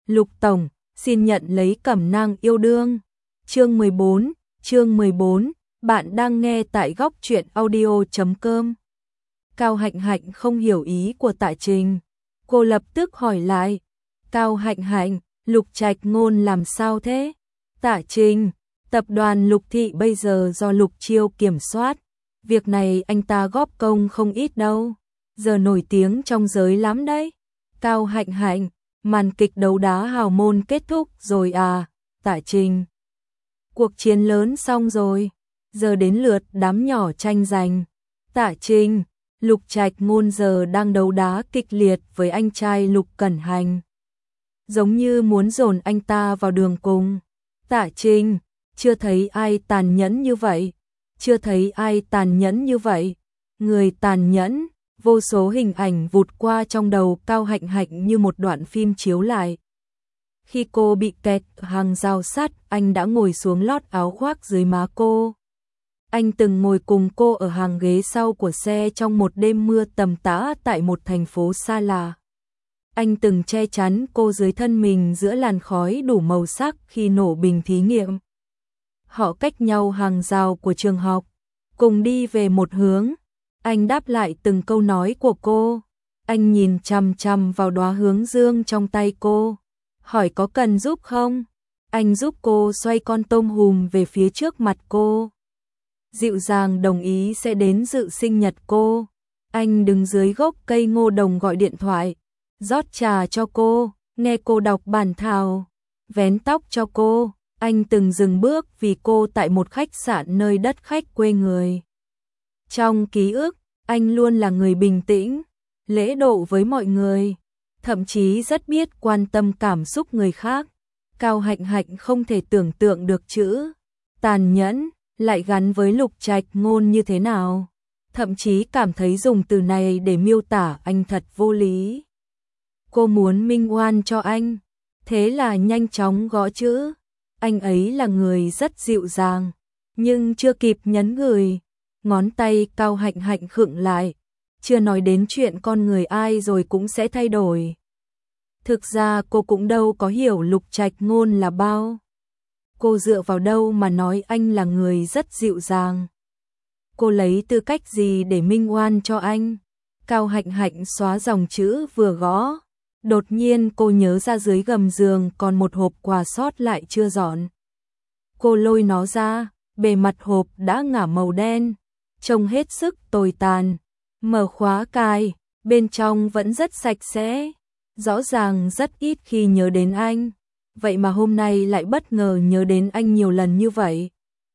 Lục Tổng, xin nhận lấy cẩm nang yêu đương. Chương 14, bạn đang nghe tại góc truyện audio.com. Cao Hạnh Hạnh không hiểu ý của Tạ Trình. Cô lập tức hỏi lại. Cao Hạnh Hạnh, Lục Trạch Ngôn làm sao thế? Tạ Trình, tập đoàn Lục Thị bây giờ do Lục Chiêu kiểm soát. Việc này anh ta góp công không ít đâu. Giờ nổi tiếng trong giới lắm đấy. Cao Hạnh Hạnh, màn kịch đấu đá hào môn kết thúc rồi à? Tạ Trình, cuộc chiến lớn xong rồi. Giờ đến lượt đám nhỏ tranh giành. Tạ Trình, Lục Trạch Ngôn giờ đang đấu đá kịch liệt với anh trai Lục Cẩn Hành. Giống như muốn dồn anh ta vào đường cùng. Tạ Trình, chưa thấy ai tàn nhẫn như vậy. Chưa thấy ai tàn nhẫn như vậy. Người tàn nhẫn, vô số hình ảnh vụt qua trong đầu Cao Hạnh Hạnh như một đoạn phim chiếu lại. Khi cô bị kẹt hàng rào sắt, anh đã ngồi xuống lót áo khoác dưới má cô. Anh từng ngồi cùng cô ở hàng ghế sau của xe trong một đêm mưa tầm tã tại một thành phố xa lạ. Anh từng che chắn cô dưới thân mình giữa làn khói đủ màu sắc khi nổ bình thí nghiệm. Họ cách nhau hàng rào của trường học, cùng đi về một hướng. Anh đáp lại từng câu nói của cô. Anh nhìn chằm chằm vào đóa hướng dương trong tay cô, hỏi có cần giúp không? Anh giúp cô xoay con tôm hùm về phía trước mặt cô. Dịu dàng đồng ý sẽ đến dự sinh nhật cô. Anh đứng dưới gốc cây ngô đồng gọi điện thoại, rót trà cho cô, nghe cô đọc bản thảo, vén tóc cho cô. Anh từng dừng bước vì cô tại một khách sạn nơi đất khách quê người. Trong ký ức, anh luôn là người bình tĩnh, lễ độ với mọi người, thậm chí rất biết quan tâm cảm xúc người khác. Cao Hạnh Hạnh không thể tưởng tượng được chữ tàn nhẫn lại gắn với Lục Trạch Ngôn như thế nào, thậm chí cảm thấy dùng từ này để miêu tả anh thật vô lý. Cô muốn minh oan cho anh, thế là nhanh chóng gõ chữ. Anh ấy là người rất dịu dàng, nhưng chưa kịp nhấn gửi, ngón tay Cao Hạnh Hạnh khựng lại, chưa nói đến chuyện con người ai rồi cũng sẽ thay đổi. Thực ra cô cũng đâu có hiểu Lục Trạch Ngôn là bao. Cô dựa vào đâu mà nói anh là người rất dịu dàng? Cô lấy tư cách gì để minh oan cho anh? Cao Hạnh Hạnh xóa dòng chữ vừa gõ. Đột nhiên cô nhớ ra dưới gầm giường còn một hộp quà sót lại chưa dọn. Cô lôi nó ra, bề mặt hộp đã ngả màu đen, trông hết sức tồi tàn. Mở khóa cài, bên trong vẫn rất sạch sẽ. Rõ ràng rất ít khi nhớ đến anh, vậy mà hôm nay lại bất ngờ nhớ đến anh nhiều lần như vậy.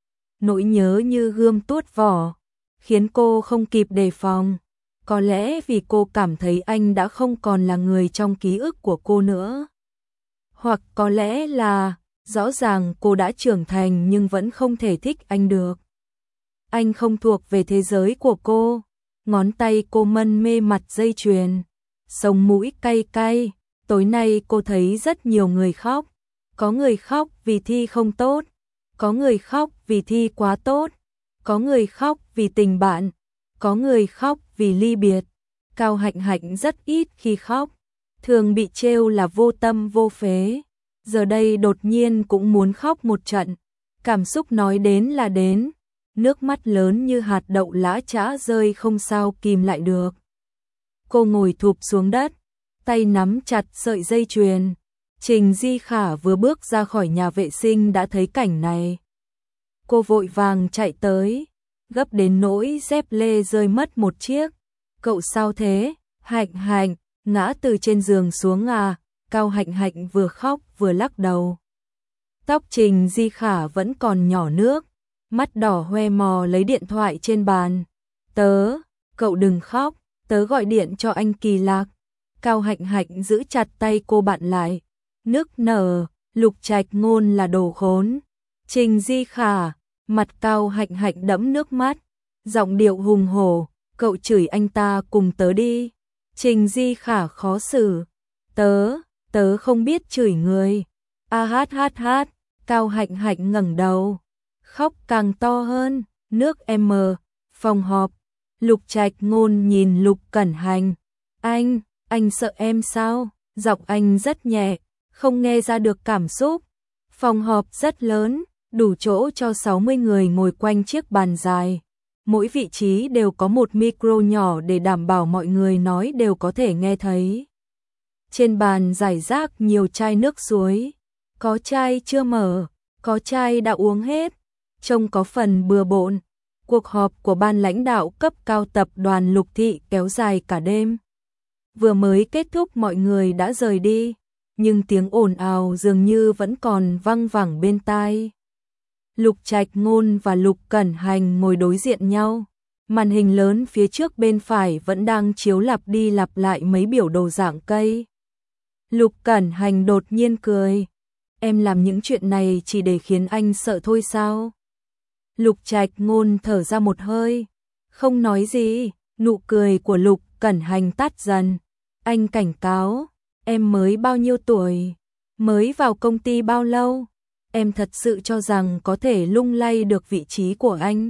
Nỗi nhớ như gươm tuốt vỏ, khiến cô không kịp đề phòng. Có lẽ vì cô cảm thấy anh đã không còn là người trong ký ức của cô nữa. Hoặc có lẽ là, rõ ràng cô đã trưởng thành nhưng vẫn không thể thích anh được. Anh không thuộc về thế giới của cô. Ngón tay cô mân mê mặt dây chuyền, sống mũi cay cay. Tối nay cô thấy rất nhiều người khóc. Có người khóc vì thi không tốt, có người khóc vì thi quá tốt, có người khóc vì tình bạn, có người khóc vì ly biệt. Cao Hạnh Hạnh rất ít khi khóc, thường bị trêu là vô tâm vô phế. Giờ đây đột nhiên cũng muốn khóc một trận. Cảm xúc nói đến là đến, nước mắt lớn như hạt đậu lã chã rơi không sao kìm lại được. Cô ngồi thụp xuống đất, tay nắm chặt sợi dây chuyền. Trình Di Khả vừa bước ra khỏi nhà vệ sinh đã thấy cảnh này. Cô vội vàng chạy tới, gấp đến nỗi dép lê rơi mất một chiếc. Cậu sao thế? Hạnh Hạnh, ngã từ trên giường xuống à? Cao Hạnh Hạnh vừa khóc vừa lắc đầu. Tóc Trình Di Khả vẫn còn nhỏ nước, mắt đỏ hoe mò lấy điện thoại trên bàn. Cậu đừng khóc, tớ gọi điện cho anh Kỳ Lạc. Cao Hạnh Hạnh giữ chặt tay cô bạn lại, nức nở. Lục Trạch Ngôn là đồ khốn. Trình Di Khả, mặt Cao Hạnh Hạnh đẫm nước mắt, giọng điệu hùng hổ, cậu chửi anh ta cùng tớ đi. Trình Di Khả khó xử, tớ không biết chửi người. Hát. Cao Hạnh Hạnh ngẩng đầu, khóc càng to hơn. Nước M, phòng họp. Lục Trạch Ngôn nhìn Lục Cẩn Hành. Anh sợ em sao? Giọng anh rất nhẹ, không nghe ra được cảm xúc. Phòng họp rất lớn, đủ chỗ cho 60 người ngồi quanh chiếc bàn dài. Mỗi vị trí đều có một micro nhỏ để đảm bảo mọi người nói đều có thể nghe thấy. Trên bàn rải rác nhiều chai nước suối, có chai chưa mở, có chai đã uống hết, trông có phần bừa bộn. Cuộc họp của ban lãnh đạo cấp cao tập đoàn Lục Thị kéo dài cả đêm. Vừa mới kết thúc mọi người đã rời đi, nhưng tiếng ồn ào dường như vẫn còn văng vẳng bên tai. Lục Trạch Ngôn và Lục Cẩn Hành ngồi đối diện nhau. Màn hình lớn phía trước bên phải vẫn đang chiếu lặp đi lặp lại mấy biểu đồ dạng cây. Lục Cẩn Hành đột nhiên cười. Em làm những chuyện này chỉ để khiến anh sợ thôi sao? Lục Trạch Ngôn thở ra một hơi, không nói gì. Nụ cười của Lục Cẩn Hành tắt dần. Anh cảnh cáo, em mới bao nhiêu tuổi? Mới vào công ty bao lâu? Em thật sự cho rằng có thể lung lay được vị trí của anh?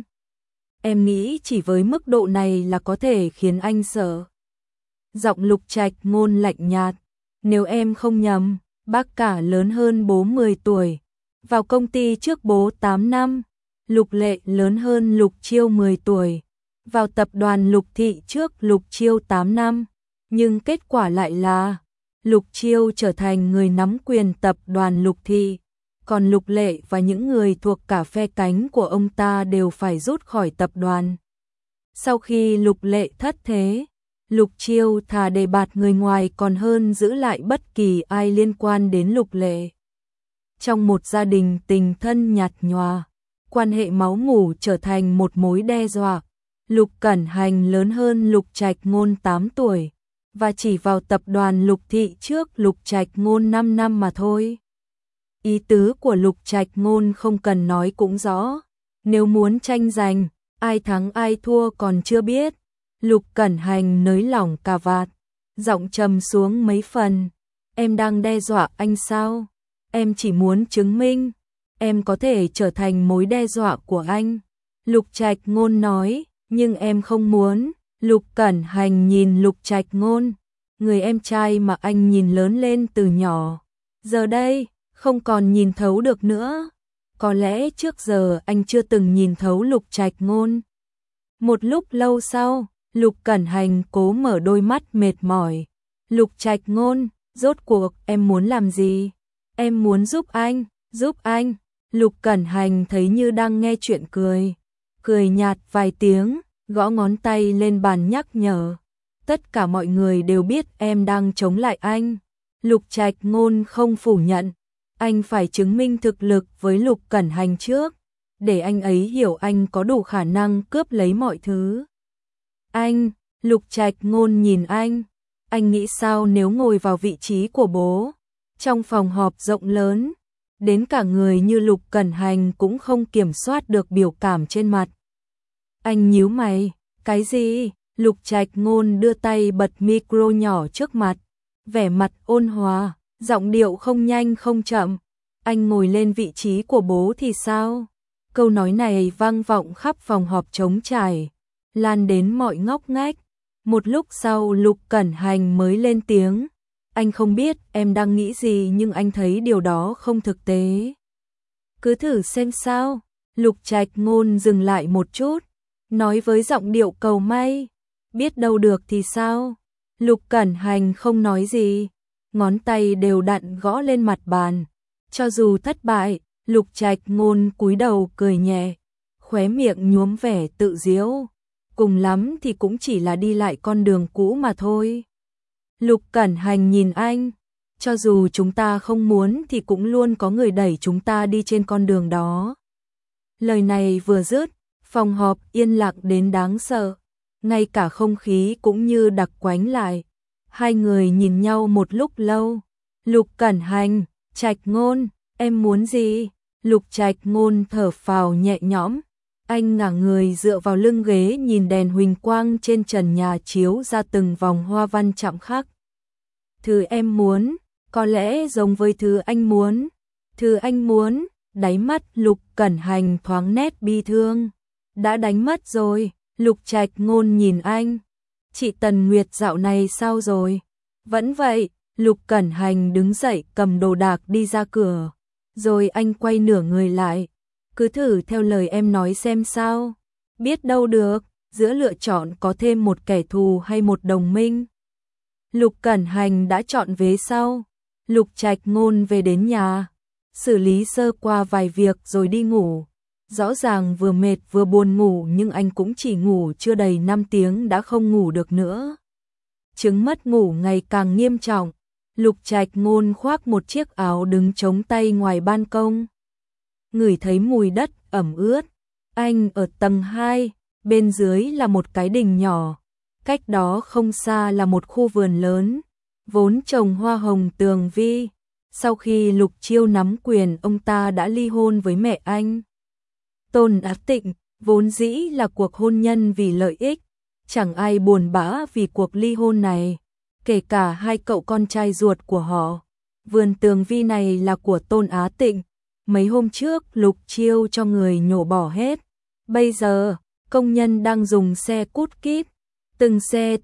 Em nghĩ chỉ với mức độ này là có thể khiến anh sợ. Giọng Lục Trạch Ngôn lạnh nhạt. Nếu em không nhầm, bác cả lớn hơn bố 10 tuổi. Vào công ty trước bố 8 năm. Lục Lệ lớn hơn Lục Chiêu 10 tuổi. Vào tập đoàn Lục Thị trước Lục Chiêu 8 năm. Nhưng kết quả lại là Lục Chiêu trở thành người nắm quyền tập đoàn Lục Thị. Còn Lục Lệ và những người thuộc cả phe cánh của ông ta đều phải rút khỏi tập đoàn. Sau khi Lục Lệ thất thế, Lục Chiêu thà đề bạt người ngoài còn hơn giữ lại bất kỳ ai liên quan đến Lục Lệ. Trong một gia đình tình thân nhạt nhòa, quan hệ máu mủ trở thành một mối đe dọa. Lục Cẩn Hành lớn hơn Lục Trạch Ngôn 8 tuổi, và chỉ vào tập đoàn Lục Thị trước Lục Trạch Ngôn 5 năm mà thôi. Ý tứ của Lục Trạch Ngôn không cần nói cũng rõ. Nếu muốn tranh giành, ai thắng ai thua còn chưa biết. Lục Cẩn Hành nới lỏng cà vạt, giọng trầm xuống mấy phần. Em đang đe dọa anh sao? Em chỉ muốn chứng minh em có thể trở thành mối đe dọa của anh. Lục Trạch Ngôn nói, nhưng em không muốn. Lục Cẩn Hành nhìn Lục Trạch Ngôn, người em trai mà anh nhìn lớn lên từ nhỏ, giờ đây không còn nhìn thấu được nữa. Có lẽ trước giờ anh chưa từng nhìn thấu Lục Trạch Ngôn. Một lúc lâu sau, Lục Cẩn Hành cố mở đôi mắt mệt mỏi. Lục Trạch Ngôn, rốt cuộc em muốn làm gì? Em muốn giúp anh, giúp anh. Lục Cẩn Hành thấy như đang nghe chuyện cười. Cười nhạt vài tiếng, gõ ngón tay lên bàn nhắc nhở. Tất cả mọi người đều biết em đang chống lại anh. Lục Trạch Ngôn không phủ nhận. Anh phải chứng minh thực lực với Lục Cẩn Hành trước, để anh ấy hiểu anh có đủ khả năng cướp lấy mọi thứ. Anh, Lục Trạch Ngôn nhìn anh nghĩ sao nếu ngồi vào vị trí của bố, trong phòng họp rộng lớn, đến cả người như Lục Cẩn Hành cũng không kiểm soát được biểu cảm trên mặt. Anh nhíu mày, cái gì? Lục Trạch Ngôn đưa tay bật micro nhỏ trước mặt, vẻ mặt ôn hòa, giọng điệu không nhanh không chậm. Anh ngồi lên vị trí của bố thì sao? Câu nói này vang vọng khắp phòng họp trống trải, lan đến mọi ngóc ngách. Một lúc sau Lục Cẩn Hành mới lên tiếng. Anh không biết em đang nghĩ gì nhưng anh thấy điều đó không thực tế. Cứ thử xem sao. Lục Trạch Ngôn dừng lại một chút, nói với giọng điệu cầu may. Biết đâu được thì sao? Lục Cẩn Hành không nói gì, ngón tay đều đặn gõ lên mặt bàn. Cho dù thất bại, Lục Trạch Ngôn cúi đầu cười nhẹ, khóe miệng nhuốm vẻ tự giễu. Cùng lắm thì cũng chỉ là đi lại con đường cũ mà thôi. Lục Cẩn Hành nhìn anh, cho dù chúng ta không muốn thì cũng luôn có người đẩy chúng ta đi trên con đường đó. Lời này vừa dứt, phòng họp yên lặng đến đáng sợ, ngay cả không khí cũng như đặc quánh lại. Hai người nhìn nhau một lúc lâu. Lục Cẩn Hành, Trạch Ngôn, em muốn gì? Lục Trạch Ngôn thở phào nhẹ nhõm. Anh ngả người dựa vào lưng ghế nhìn đèn huỳnh quang trên trần nhà chiếu ra từng vòng hoa văn chạm khắc. Thứ em muốn, có lẽ giống với thứ anh muốn. Thứ anh muốn, đáy mắt Lục Cẩn Hành thoáng nét bi thương. Đã đánh mất rồi. Lục Trạch Ngôn nhìn anh. Chị Tần Nguyệt dạo này sao rồi? Vẫn vậy, Lục Cẩn Hành đứng dậy cầm đồ đạc đi ra cửa, rồi anh quay nửa người lại, cứ thử theo lời em nói xem sao, biết đâu được, giữa lựa chọn có thêm một kẻ thù hay một đồng minh. Lục Cẩn Hành đã chọn vế sau. Lục Trạch Ngôn về đến nhà, xử lý sơ qua vài việc rồi đi ngủ. Rõ ràng vừa mệt vừa buồn ngủ nhưng anh cũng chỉ ngủ chưa đầy 5 tiếng đã không ngủ được nữa. Chứng mất ngủ ngày càng nghiêm trọng. Lục Trạch Ngôn khoác một chiếc áo đứng chống tay ngoài ban công. Ngửi thấy mùi đất ẩm ướt. Anh ở tầng 2, bên dưới là một cái đình nhỏ. Cách đó không xa là một khu vườn lớn, vốn trồng hoa hồng tường vi. Sau khi Lục Chiêu nắm quyền, ông ta đã ly hôn với mẹ anh. Tôn Á Tịnh, vốn dĩ là cuộc hôn nhân vì lợi ích, chẳng ai buồn bã vì cuộc ly hôn này, kể cả hai cậu con trai ruột của họ. Vườn tường vi này là của Tôn Á Tịnh, mấy hôm trước Lục Chiêu cho người nhổ bỏ hết. Bây giờ, công nhân đang dùng xe cút kít, từng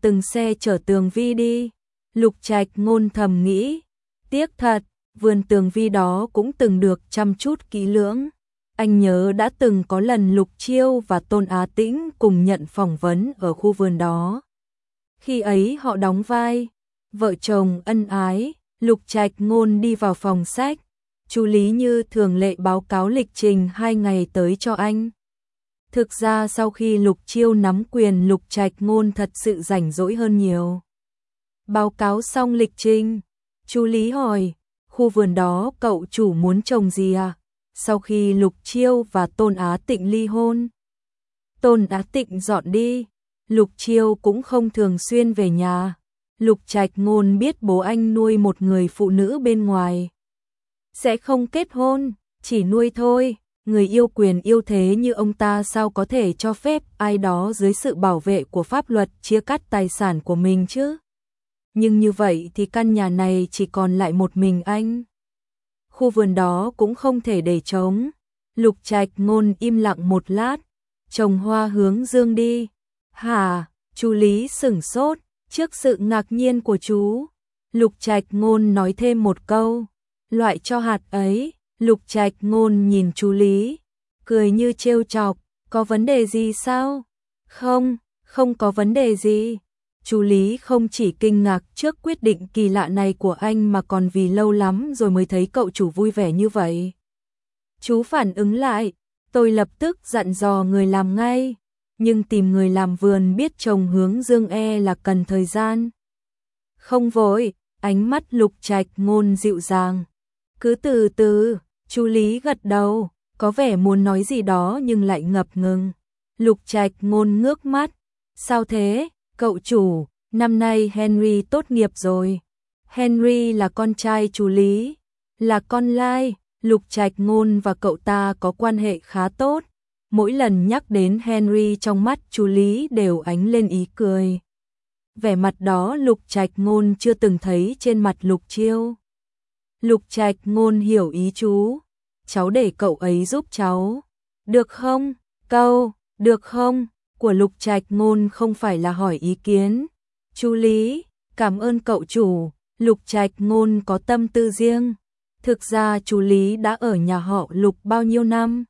xe chở tường vi đi. Lục Trạch Ngôn thầm nghĩ, tiếc thật, vườn tường vi đó cũng từng được chăm chút kỹ lưỡng. Anh nhớ đã từng có lần Lục Chiêu và Tôn Á Tĩnh cùng nhận phỏng vấn ở khu vườn đó. Khi ấy họ đóng vai vợ chồng ân ái. Lục Trạch Ngôn đi vào phòng sách, chú Lý như thường lệ báo cáo lịch trình 2 ngày tới cho anh. Thực ra sau khi Lục Chiêu nắm quyền, Lục Trạch Ngôn thật sự rảnh rỗi hơn nhiều. Báo cáo xong lịch trình, chú Lý hỏi, khu vườn đó cậu chủ muốn trồng gì à? Sau khi Lục Chiêu và Tôn Á Tịnh ly hôn, Tôn Á Tịnh dọn đi, Lục Chiêu cũng không thường xuyên về nhà. Lục Trạch Ngôn biết bố anh nuôi một người phụ nữ bên ngoài, sẽ không kết hôn, chỉ nuôi thôi. Người yêu quyền yêu thế như ông ta sao có thể cho phép ai đó dưới sự bảo vệ của pháp luật chia cắt tài sản của mình chứ? Nhưng như vậy thì căn nhà này chỉ còn lại một mình anh. Khu vườn đó cũng không thể để trống. Lục Trạch Ngôn im lặng một lát, trồng hoa hướng dương đi. Hả? Chú Lý sửng sốt trước sự ngạc nhiên của chú. Lục Trạch Ngôn nói thêm một câu, loại cho hạt ấy. Lục Trạch Ngôn nhìn chú Lý, cười như trêu chọc, có vấn đề gì sao? Không, không có vấn đề gì. Chú Lý không chỉ kinh ngạc trước quyết định kỳ lạ này của anh mà còn vì lâu lắm rồi mới thấy cậu chủ vui vẻ như vậy. Chú phản ứng lại, tôi lập tức dặn dò người làm ngay, nhưng tìm người làm vườn biết trồng hướng dương là cần thời gian. Không vội, ánh mắt Lục Trạch Ngôn dịu dàng. Cứ từ từ. Chú Lý gật đầu, có vẻ muốn nói gì đó nhưng lại ngập ngừng. Lục Trạch Ngôn ngước mắt. Sao thế, cậu chủ, năm nay Henry tốt nghiệp rồi. Henry là con trai chú Lý, là con lai. Lục Trạch Ngôn và cậu ta có quan hệ khá tốt. Mỗi lần nhắc đến Henry trong mắt chú Lý đều ánh lên ý cười. Vẻ mặt đó Lục Trạch Ngôn chưa từng thấy trên mặt Lục Chiêu. Lục Trạch Ngôn hiểu ý chú. Cháu để cậu ấy giúp cháu. Được không? Câu, được không? Của Lục Trạch Ngôn không phải là hỏi ý kiến. Chú Lý, cảm ơn cậu chủ. Lục Trạch Ngôn có tâm tư riêng. Thực ra chú Lý đã ở nhà họ Lục bao nhiêu năm.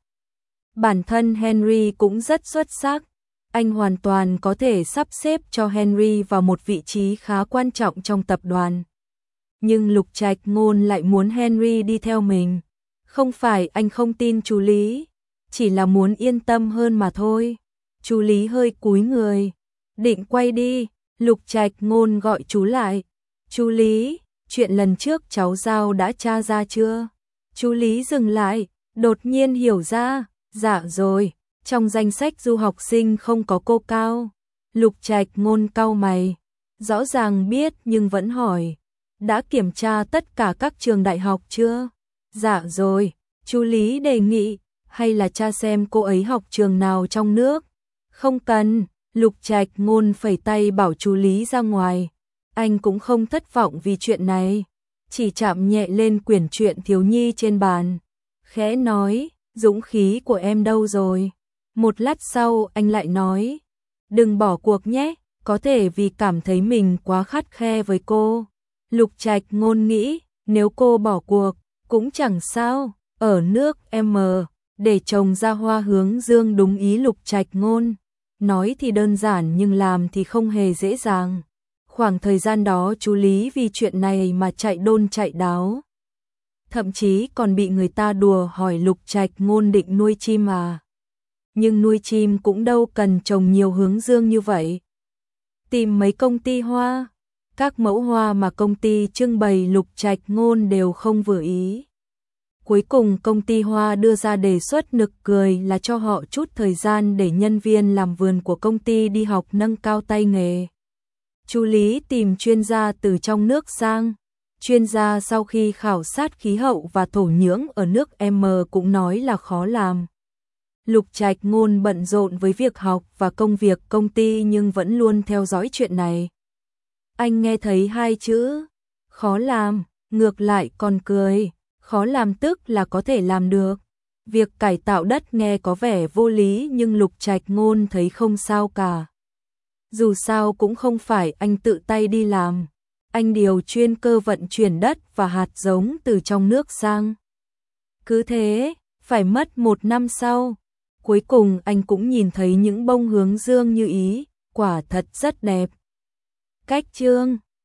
Bản thân Henry cũng rất xuất sắc. Anh hoàn toàn có thể sắp xếp cho Henry vào một vị trí khá quan trọng trong tập đoàn. Nhưng Lục Trạch Ngôn lại muốn Henry đi theo mình. Không phải anh không tin chú Lý, chỉ là muốn yên tâm hơn mà thôi. Chú Lý hơi cúi người, định quay đi. Lục Trạch Ngôn gọi chú lại. Chú Lý, chuyện lần trước cháu giao đã tra ra chưa? Chú Lý dừng lại, đột nhiên hiểu ra. Dạ rồi, trong danh sách du học sinh không có cô Cao. Lục Trạch Ngôn cau mày, rõ ràng biết nhưng vẫn hỏi. Đã kiểm tra tất cả các trường đại học chưa? Dạ rồi, chú Lý đề nghị, hay là tra xem cô ấy học trường nào trong nước? Không cần, Lục Trạch Ngôn phẩy tay bảo chú Lý ra ngoài. Anh cũng không thất vọng vì chuyện này, chỉ chạm nhẹ lên quyển truyện thiếu nhi trên bàn. Khẽ nói, dũng khí của em đâu rồi? Một lát sau anh lại nói, đừng bỏ cuộc nhé, có thể vì cảm thấy mình quá khắt khe với cô. Lục Trạch Ngôn nghĩ, nếu cô bỏ cuộc, cũng chẳng sao, ở nước M, để trồng ra hoa hướng dương đúng ý Lục Trạch Ngôn. Nói thì đơn giản nhưng làm thì không hề dễ dàng. Khoảng thời gian đó chú Lý vì chuyện này mà chạy đôn chạy đáo. Thậm chí còn bị người ta đùa hỏi Lục Trạch Ngôn định nuôi chim à. Nhưng nuôi chim cũng đâu cần trồng nhiều hướng dương như vậy. Tìm mấy công ty hoa, các mẫu hoa mà công ty trưng bày Lục Trạch Ngôn đều không vừa ý. Cuối cùng công ty hoa đưa ra đề xuất nực cười là cho họ chút thời gian để nhân viên làm vườn của công ty đi học nâng cao tay nghề. Chú Lý tìm chuyên gia từ trong nước sang. Chuyên gia sau khi khảo sát khí hậu và thổ nhưỡng ở nước M cũng nói là khó làm. Lục Trạch Ngôn bận rộn với việc học và công việc công ty nhưng vẫn luôn theo dõi chuyện này. Anh nghe thấy hai chữ khó làm, ngược lại còn cười. Khó làm tức là có thể làm được. Việc cải tạo đất nghe có vẻ vô lý nhưng Lục Trạch Ngôn thấy không sao cả. Dù sao cũng không phải anh tự tay đi làm. Anh điều chuyên cơ vận chuyển đất và hạt giống từ trong nước sang. Cứ thế, phải mất 1 năm sau. Cuối cùng anh cũng nhìn thấy những bông hướng dương như ý, quả thật rất đẹp. Cách chương